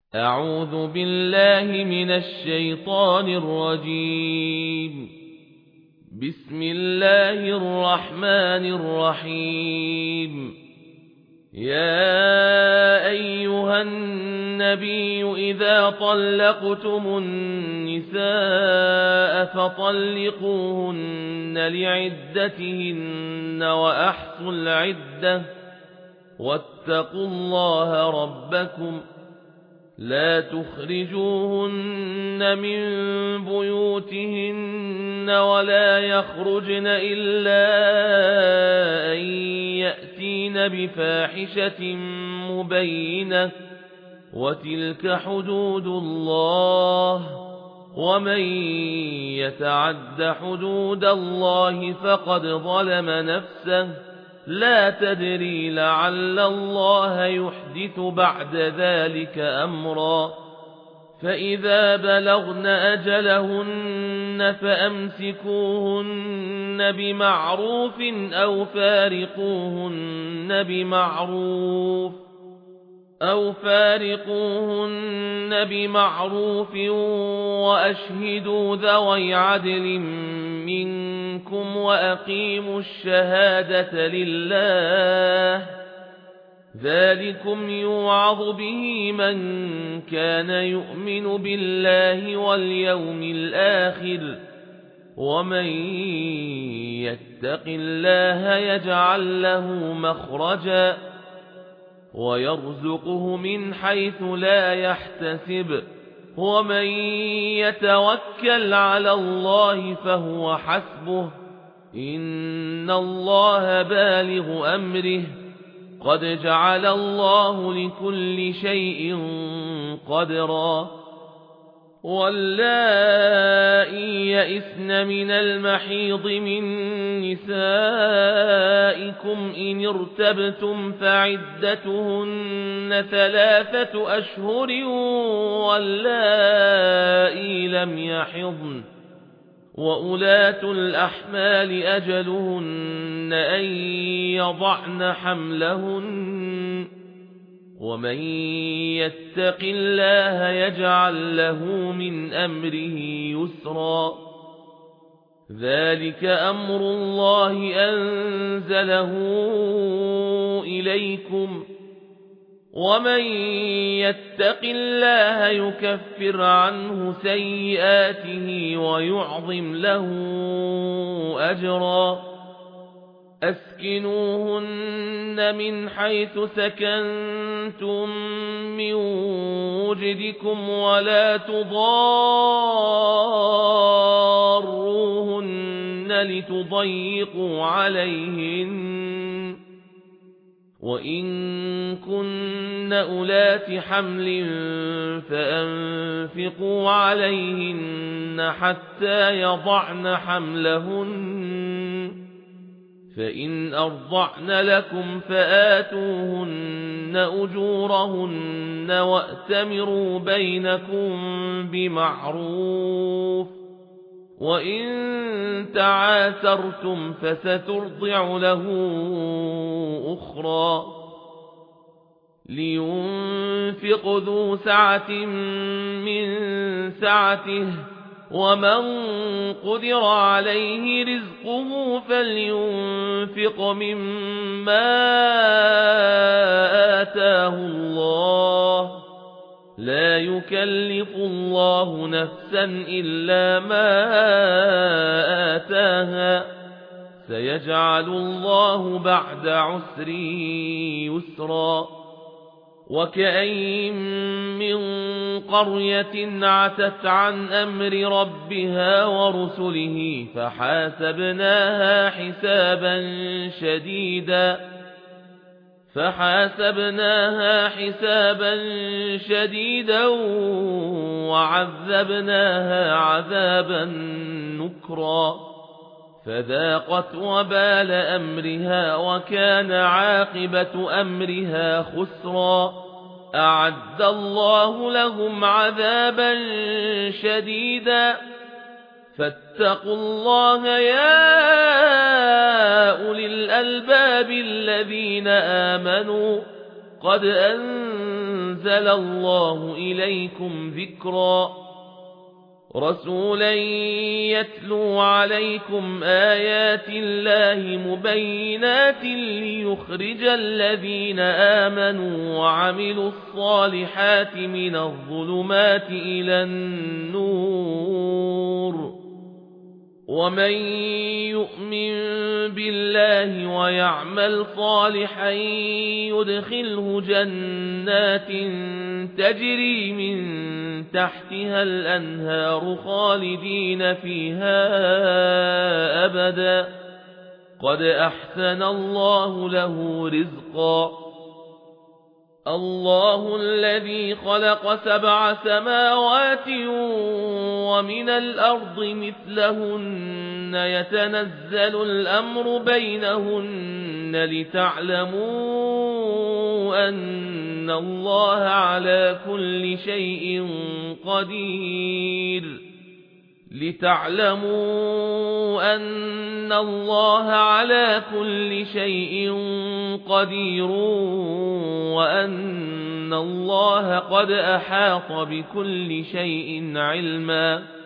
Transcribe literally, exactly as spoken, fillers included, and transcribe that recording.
أعوذ بالله من الشيطان الرجيم. بسم الله الرحمن الرحيم. يا أيها النبي إذا طلقتم النساء فطلقوهن لعدتهن وأحصوا العدة واتقوا الله ربكم لا تخرجوهن من بيوتهن ولا يخرجن إلا أن يأتين بفاحشة مبينة وتلك حدود الله ومن يتعد حدود الله فقد ظلم نفسه لا تدري لعل الله يحدث بعد ذلك أمرا. فإذا بلغن أجلهن فأمسكوهن بمعروف أو فارقوهن بمعروف أو فارقوهن بمعروف وأشهدوا ذوي عدل منكم وأقيموا الشهادة لله ذلكم يوعظ به من كان يؤمن بالله واليوم الآخر ومن يتق الله يجعل له مخرجا ويرزقه من حيث لا يحتسب ومن يتوكل على الله فهو حسبه إن الله بالغ أمره قد جعل الله لكل شيء قدرا. واللائي يئسن من المحيض من نسائكم إن ارتبتم فعدتهن ثلاثة أشهر واللائي لم يحضن وأولاة الأحمال أجلهن أن يضعن حملهن ومن يتق الله يجعل له من أمره يسرا. ذلك أمر الله أنزله إليكم ومن يتق الله يكفر عنه سيئاته ويعظم له أجرا. أسكنوهن من حيث سكنتم من وجدكم ولا تضاروهن لتضيقوا عليهن وإن كن أولات حمل فأنفقوا عليهن حتى يضعن حملهن فإن أرضعن لكم فآتوهن أجورهن وأتمروا بينكم بمعروف وإن تعاثرتم فسترضع له أخرى. لينفق ذو سعة من سعته ومن قدر عليه رزقه فلينفق مما آتاه الله لا يكلف الله نفسا إلا ما آتاها سيجعل الله بعد عسر يسرا. وكأين من قرية عتت عن أمر ربها ورسله فحاسبناها حسابا شديدا فحاسبناها حسابا شديدا وعذبناها عذابا نكرا فذاقت وبال أمرها وكان عاقبة أمرها خسرا. أعد الله لهم عذابا شديدا فاتقوا الله يا أولي الألباب الذين آمنوا قد أنزل الله إليكم ذكرا رسولا يتلو عليكم آيات الله مبينات ليخرج الذين آمنوا وعملوا الصالحات من الظلمات إلى النور ومن يؤمن بالله ويعمل صالحا يدخله جنات تجري من تحتها الأنهار خالدين فيها أبدا قد أحسن الله له رزقا الله الذي خلق سبع سماوات ومن الأرض مثلهن يتنزل الأمر بينهن لتعلموا أن الله على كل شيء قدير لتعلموا أن الله على كل شيء قدير وأن الله قد أحاط بكل شيء علما